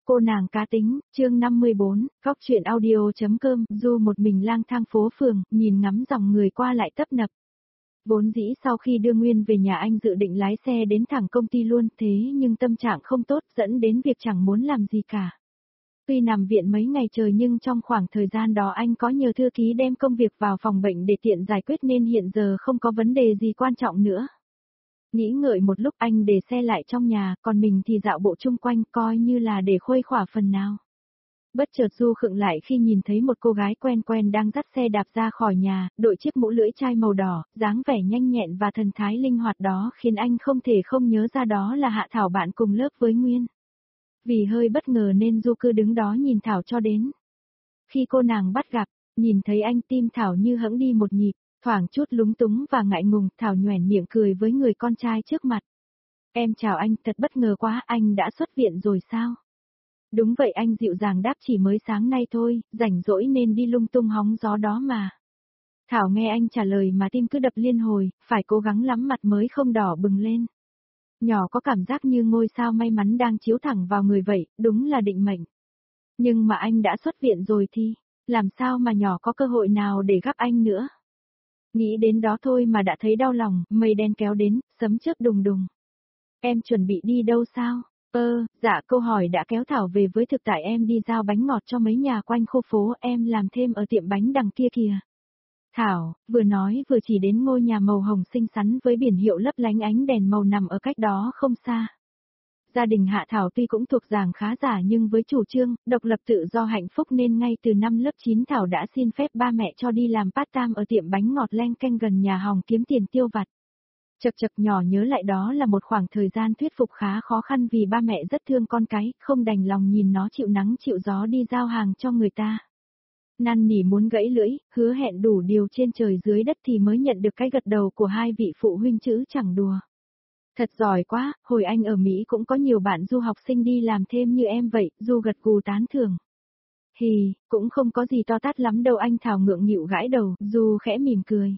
Cô nàng cá tính, chương 54, góc truyện audio.com, Du một mình lang thang phố phường, nhìn ngắm dòng người qua lại tấp nập. Vốn dĩ sau khi đưa Nguyên về nhà anh dự định lái xe đến thẳng công ty luôn, thế nhưng tâm trạng không tốt dẫn đến việc chẳng muốn làm gì cả. Tuy nằm viện mấy ngày trời nhưng trong khoảng thời gian đó anh có nhờ thư ký đem công việc vào phòng bệnh để tiện giải quyết nên hiện giờ không có vấn đề gì quan trọng nữa. Nghĩ ngợi một lúc anh để xe lại trong nhà, còn mình thì dạo bộ chung quanh coi như là để khuây khỏa phần nào. Bất chợt Du khựng lại khi nhìn thấy một cô gái quen quen đang dắt xe đạp ra khỏi nhà, đội chiếc mũ lưỡi chai màu đỏ, dáng vẻ nhanh nhẹn và thần thái linh hoạt đó khiến anh không thể không nhớ ra đó là Hạ Thảo bạn cùng lớp với Nguyên. Vì hơi bất ngờ nên Du cứ đứng đó nhìn Thảo cho đến khi cô nàng bắt gặp, nhìn thấy anh tim Thảo như hẫng đi một nhịp. Thoảng chút lúng túng và ngại ngùng, Thảo nhoẻn miệng cười với người con trai trước mặt. Em chào anh, thật bất ngờ quá, anh đã xuất viện rồi sao? Đúng vậy, anh dịu dàng đáp, chỉ mới sáng nay thôi, rảnh rỗi nên đi lung tung hóng gió đó mà. Thảo nghe anh trả lời mà tim cứ đập liên hồi, phải cố gắng lắm mặt mới không đỏ bừng lên. Nhỏ có cảm giác như ngôi sao may mắn đang chiếu thẳng vào người vậy, đúng là định mệnh. Nhưng mà anh đã xuất viện rồi thì, làm sao mà nhỏ có cơ hội nào để gặp anh nữa? Nghĩ đến đó thôi mà đã thấy đau lòng, mây đen kéo đến, sấm chớp đùng đùng. Em chuẩn bị đi đâu sao? Dạ, câu hỏi đã kéo Thảo về với thực tại, em đi giao bánh ngọt cho mấy nhà quanh khu phố, em làm thêm ở tiệm bánh đằng kia kìa. Thảo, vừa nói vừa chỉ đến ngôi nhà màu hồng xinh xắn với biển hiệu lấp lánh ánh đèn màu nằm ở cách đó không xa. Gia đình Hạ Thảo tuy cũng thuộc dạng khá giả nhưng với chủ trương, độc lập tự do hạnh phúc nên ngay từ năm lớp 9 Thảo đã xin phép ba mẹ cho đi làm part-time ở tiệm bánh ngọt leng keng gần nhà hòng kiếm tiền tiêu vặt. Chật chật, nhỏ nhớ lại đó là một khoảng thời gian thuyết phục khá khó khăn vì ba mẹ rất thương con cái, không đành lòng nhìn nó chịu nắng chịu gió đi giao hàng cho người ta. Năn nỉ muốn gãy lưỡi, hứa hẹn đủ điều trên trời dưới đất thì mới nhận được cái gật đầu của hai vị phụ huynh chữ chẳng đùa. Thật giỏi quá, hồi anh ở Mỹ cũng có nhiều bạn du học sinh đi làm thêm như em vậy, Du gật gù tán thưởng. Hì, cũng không có gì to tát lắm đâu anh, Thảo ngượng nghịu gãi đầu, Du khẽ mỉm cười.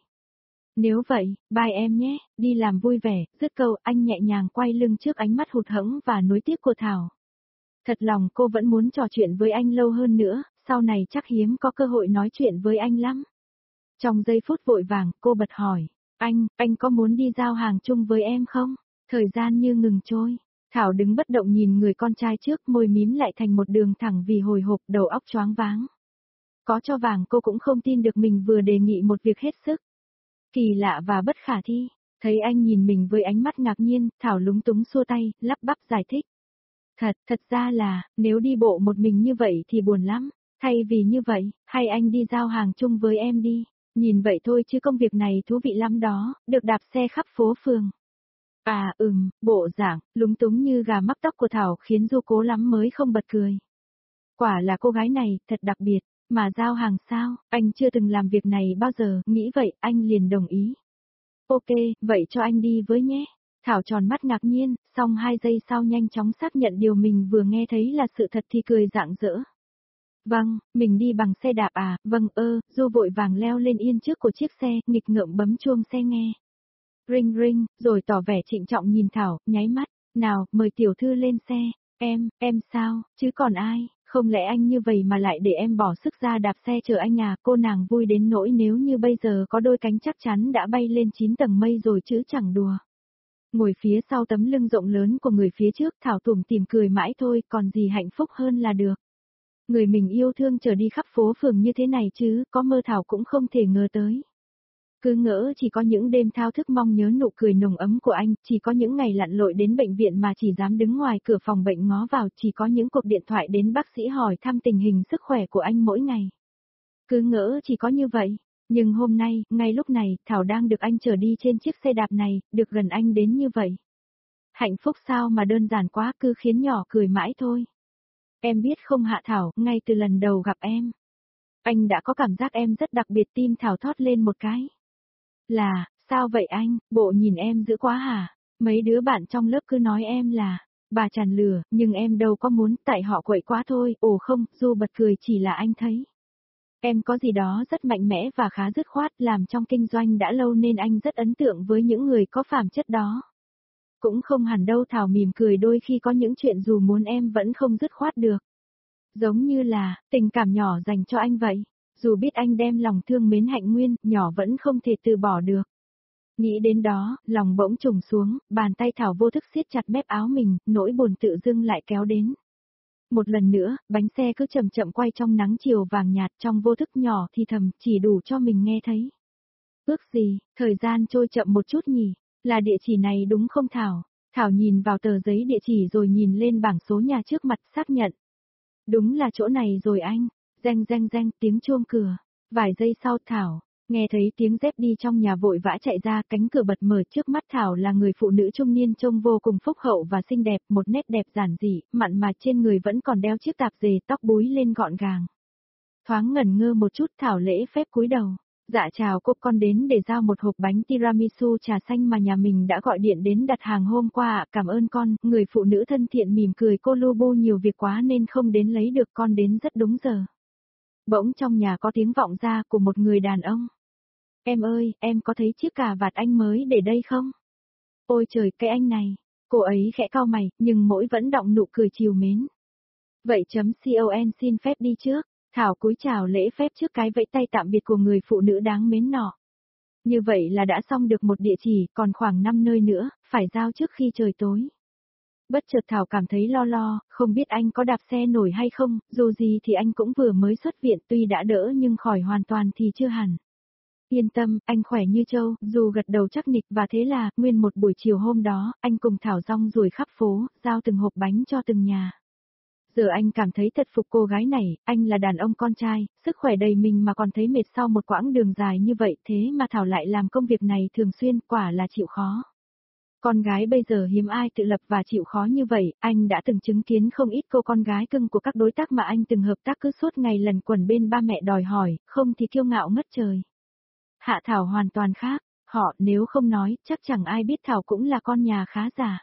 Nếu vậy, bye em nhé, đi làm vui vẻ, dứt câu anh nhẹ nhàng quay lưng trước ánh mắt hụt hẫng và nuối tiếc của Thảo. Thật lòng cô vẫn muốn trò chuyện với anh lâu hơn nữa, sau này chắc hiếm có cơ hội nói chuyện với anh lắm. Trong giây phút vội vàng, cô bật hỏi, anh có muốn đi giao hàng chung với em không? Thời gian như ngừng trôi, Thảo đứng bất động nhìn người con trai trước, môi mím lại thành một đường thẳng vì hồi hộp, đầu óc choáng váng. Có cho vàng cô cũng không tin được mình vừa đề nghị một việc hết sức kỳ lạ và bất khả thi. Thấy anh nhìn mình với ánh mắt ngạc nhiên, Thảo lúng túng xua tay, lắp bắp giải thích. Thật ra là, nếu đi bộ một mình như vậy thì buồn lắm. Thay vì như vậy, hay anh đi giao hàng chung với em đi. Nhìn vậy thôi chứ công việc này thú vị lắm đó, được đạp xe khắp phố phường. Bộ dạng, lúng túng như gà mắc tóc của Thảo khiến Du cố lắm mới không bật cười. Quả là cô gái này, thật đặc biệt, mà giao hàng sao, anh chưa từng làm việc này bao giờ, nghĩ vậy, anh liền đồng ý. Ok, vậy cho anh đi với nhé. Thảo tròn mắt ngạc nhiên, xong 2 giây sau nhanh chóng xác nhận điều mình vừa nghe thấy là sự thật thì cười rạng rỡ. Vâng, mình đi bằng xe đạp à, vâng Du vội vàng leo lên yên trước của chiếc xe, nghịch ngợm bấm chuông xe nghe. Ring ring, rồi tỏ vẻ trịnh trọng nhìn Thảo, nháy mắt, nào, mời tiểu thư lên xe, em sao, chứ còn ai, không lẽ anh như vậy mà lại để em bỏ sức ra đạp xe chở anh à, cô nàng vui đến nỗi nếu như bây giờ có đôi cánh chắc chắn đã bay lên 9 tầng mây rồi chứ chẳng đùa. Ngồi phía sau tấm lưng rộng lớn của người phía trước, Thảo tủm tỉm cười mãi thôi, còn gì hạnh phúc hơn là được. Người mình yêu thương chở đi khắp phố phường như thế này chứ, có mơ Thảo cũng không thể ngờ tới. Cứ ngỡ chỉ có những đêm thao thức mong nhớ nụ cười nồng ấm của anh, chỉ có những ngày lặn lội đến bệnh viện mà chỉ dám đứng ngoài cửa phòng bệnh ngó vào, chỉ có những cuộc điện thoại đến bác sĩ hỏi thăm tình hình sức khỏe của anh mỗi ngày. Cứ ngỡ chỉ có như vậy, nhưng hôm nay, ngay lúc này, Thảo đang được anh chở đi trên chiếc xe đạp này, được gần anh đến như vậy. Hạnh phúc sao mà đơn giản quá, cứ khiến nhỏ cười mãi thôi. Em biết không Hạ Thảo, ngay từ lần đầu gặp em, anh đã có cảm giác em rất đặc biệt, tim Thảo thót lên một cái. Là, sao vậy anh, bộ nhìn em dữ quá hả? Mấy đứa bạn trong lớp cứ nói em là bà tràn lừa, nhưng em đâu có muốn, tại họ quậy quá thôi. Ồ không, Du bật cười, chỉ là anh thấy em có gì đó rất mạnh mẽ và khá dứt khoát, làm trong kinh doanh đã lâu nên anh rất ấn tượng với những người có phẩm chất đó. Cũng không hẳn đâu, Thảo mỉm cười, đôi khi có những chuyện dù muốn em vẫn không dứt khoát được. Giống như là, tình cảm nhỏ dành cho anh vậy. Dù biết anh đem lòng thương mến Hạnh Nguyên, nhỏ vẫn không thể từ bỏ được. Nghĩ đến đó, lòng bỗng trùng xuống, bàn tay Thảo vô thức siết chặt mép áo mình, nỗi buồn tự dưng lại kéo đến. Một lần nữa, bánh xe cứ chậm chậm quay trong nắng chiều vàng nhạt, trong vô thức nhỏ thì thầm, chỉ đủ cho mình nghe thấy. Ước gì, thời gian trôi chậm một chút nhỉ, là địa chỉ này đúng không Thảo? Thảo nhìn vào tờ giấy địa chỉ rồi nhìn lên bảng số nhà trước mặt xác nhận. Đúng là chỗ này rồi anh, reng reng reng tiếng chuông cửa. Vài giây sau Thảo, nghe thấy tiếng dép đi trong nhà vội vã chạy ra, cánh cửa bật mở, trước mắt Thảo là người phụ nữ trung niên trông vô cùng phúc hậu và xinh đẹp, một nét đẹp giản dị, mặn mà trên người vẫn còn đeo chiếc tạp dề, tóc búi lên gọn gàng. Thoáng ngẩn ngơ một chút, Thảo lễ phép cúi đầu. Dạ chào cô, con đến để giao một hộp bánh tiramisu trà xanh mà nhà mình đã gọi điện đến đặt hàng hôm qua ạ, cảm ơn con. Người phụ nữ thân thiện mỉm cười, cô lu bu nhiều việc quá nên không đến lấy được, con đến rất đúng giờ. Bỗng trong nhà có tiếng vọng ra của một người đàn ông. Em ơi, em có thấy chiếc cà vạt anh mới để đây không? Ôi trời, cái anh này. Cô ấy khẽ cau mày, nhưng mỗi vẫn đọng nụ cười trìu mến. Vậy .con xin phép đi trước. Thảo cúi chào lễ phép trước cái vẫy tay tạm biệt của người phụ nữ đáng mến nọ. Như vậy là đã xong được một địa chỉ, còn khoảng 5 nơi nữa, phải giao trước khi trời tối. Bất chợt Thảo cảm thấy lo lo, không biết anh có đạp xe nổi hay không, dù gì thì anh cũng vừa mới xuất viện, tuy đã đỡ nhưng khỏi hoàn toàn thì chưa hẳn. Yên tâm, anh khỏe như trâu, dù gật đầu chắc nịch, và thế là, nguyên một buổi chiều hôm đó, anh cùng Thảo rong ruổi khắp phố, giao từng hộp bánh cho từng nhà. Giờ anh cảm thấy thật phục cô gái này, anh là đàn ông con trai, sức khỏe đầy mình mà còn thấy mệt sau một quãng đường dài như vậy, thế mà Thảo lại làm công việc này thường xuyên, quả là chịu khó. Con gái bây giờ hiếm ai tự lập và chịu khó như vậy, anh đã từng chứng kiến không ít cô con gái cưng của các đối tác mà anh từng hợp tác cứ suốt ngày lần quẩn bên ba mẹ đòi hỏi, không thì kiêu ngạo ngất trời. Hạ Thảo hoàn toàn khác, họ nếu không nói, chắc chẳng ai biết Thảo cũng là con nhà khá giả.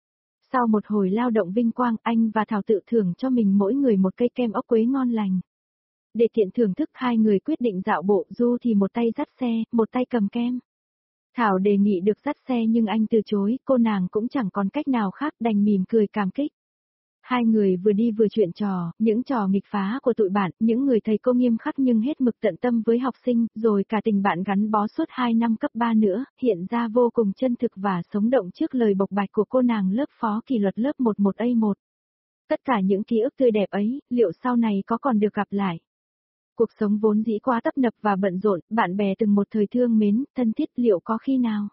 Sau một hồi lao động vinh quang, anh và Thảo tự thưởng cho mình mỗi người một cây kem ốc quế ngon lành. Để tiện thưởng thức, hai người quyết định dạo bộ, Du thì một tay dắt xe, một tay cầm kem. Thảo đề nghị được dắt xe nhưng anh từ chối, cô nàng cũng chẳng còn cách nào khác, đành mỉm cười cảm kích. Hai người vừa đi vừa chuyện trò, những trò nghịch phá của tụi bạn, những người thầy cô nghiêm khắc nhưng hết mực tận tâm với học sinh, rồi cả tình bạn gắn bó suốt 2 năm cấp 3 nữa, hiện ra vô cùng chân thực và sống động trước lời bộc bạch của cô nàng lớp phó kỷ luật lớp 11A1. Tất cả những ký ức tươi đẹp ấy, liệu sau này có còn được gặp lại? Cuộc sống vốn dĩ quá tấp nập và bận rộn, bạn bè từng một thời thương mến, thân thiết, liệu có khi nào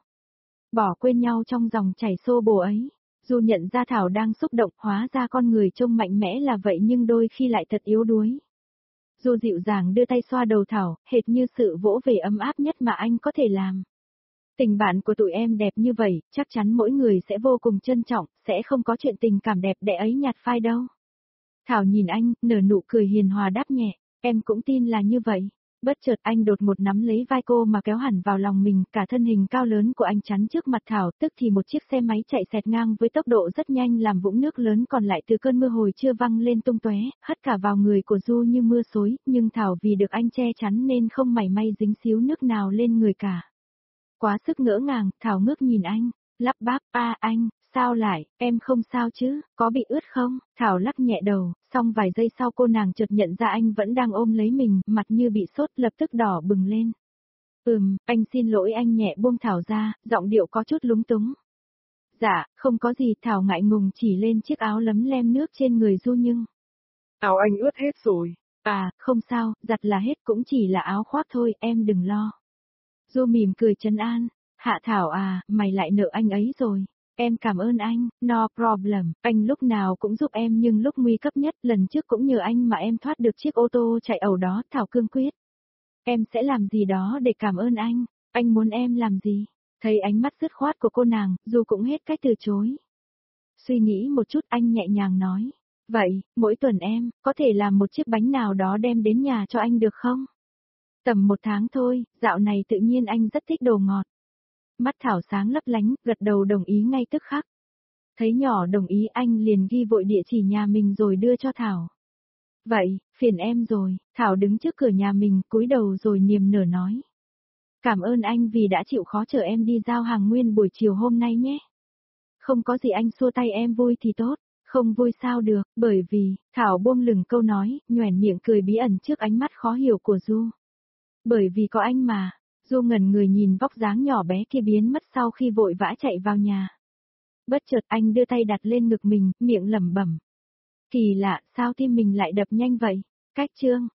bỏ quên nhau trong dòng chảy xô bồ ấy? Dù nhận ra Thảo đang xúc động, hóa ra con người trông mạnh mẽ là vậy nhưng đôi khi lại thật yếu đuối. Dù dịu dàng đưa tay xoa đầu Thảo, hệt như sự vỗ về ấm áp nhất mà anh có thể làm. Tình bạn của tụi em đẹp như vậy, chắc chắn mỗi người sẽ vô cùng trân trọng, sẽ không có chuyện tình cảm đẹp đẽ ấy nhạt phai đâu. Thảo nhìn anh, nở nụ cười hiền hòa đáp nhẹ, em cũng tin là như vậy. Bất chợt anh đột ngột nắm lấy vai cô mà kéo hẳn vào lòng mình, cả thân hình cao lớn của anh chắn trước mặt Thảo, tức thì một chiếc xe máy chạy xẹt ngang với tốc độ rất nhanh làm vũng nước lớn còn lại từ cơn mưa hồi chưa văng lên tung tóe, hất cả vào người của Du như mưa xối, nhưng Thảo vì được anh che chắn nên không mảy may dính xíu nước nào lên người cả. Quá sức ngỡ ngàng, Thảo ngước nhìn anh, lắp bắp, anh, sao lại, em không sao chứ, có bị ướt không? Thảo lắc nhẹ đầu, xong vài giây sau cô nàng chợt nhận ra anh vẫn đang ôm lấy mình, mặt như bị sốt lập tức đỏ bừng lên. Anh xin lỗi, anh nhẹ buông Thảo ra, giọng điệu có chút lúng túng. Dạ, không có gì, Thảo ngại ngùng chỉ lên chiếc áo lấm lem nước trên người Du nhưng. Áo anh ướt hết rồi. Không sao, giặt là hết, cũng chỉ là áo khoác thôi, em đừng lo. Du mỉm cười trấn an, Hạ Thảo mày lại nợ anh ấy rồi. Em cảm ơn anh, no problem, anh lúc nào cũng giúp em nhưng lúc nguy cấp nhất, lần trước cũng nhờ anh mà em thoát được chiếc ô tô chạy ẩu đó, Thảo cương quyết. Em sẽ làm gì đó để cảm ơn anh muốn em làm gì? Thấy ánh mắt dứt khoát của cô nàng, Du cũng hết cách từ chối. Suy nghĩ một chút anh nhẹ nhàng nói, vậy, mỗi tuần em, có thể làm một chiếc bánh nào đó đem đến nhà cho anh được không? Tầm 1 tháng thôi, dạo này tự nhiên anh rất thích đồ ngọt. Mắt Thảo sáng lấp lánh, gật đầu đồng ý ngay tức khắc. Thấy nhỏ đồng ý anh liền ghi vội địa chỉ nhà mình rồi đưa cho Thảo. Vậy, phiền em rồi, Thảo đứng trước cửa nhà mình cúi đầu rồi niềm nở nói. Cảm ơn anh vì đã chịu khó chở em đi giao hàng nguyên buổi chiều hôm nay nhé. Không có gì anh xua tay em vui thì tốt. Không vui sao được, bởi vì, Thảo buông lửng câu nói, nhoẻn miệng cười bí ẩn trước ánh mắt khó hiểu của Du. Bởi vì có anh mà, Du ngẩn người nhìn vóc dáng nhỏ bé kia biến mất sau khi vội vã chạy vào nhà. Bất chợt anh đưa tay đặt lên ngực mình, miệng lẩm bẩm. Kỳ lạ, sao tim mình lại đập nhanh vậy? Cách chương